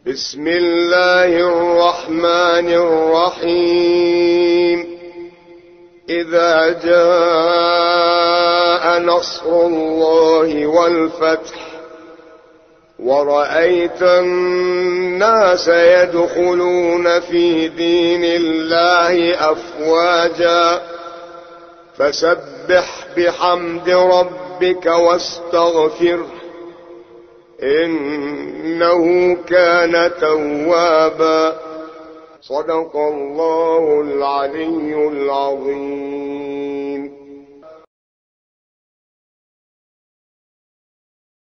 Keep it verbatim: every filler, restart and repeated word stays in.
بسم الله الرحمن الرحيم. إذا جاء نصر الله والفتح ورأيت الناس يدخلون في دين الله أفواجا فسبح بحمد ربك واستغفره إنه كان توابا. صدق الله العلي العظيم.